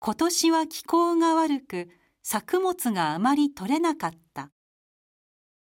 今年は気候が悪く、作物があまり取れなかった。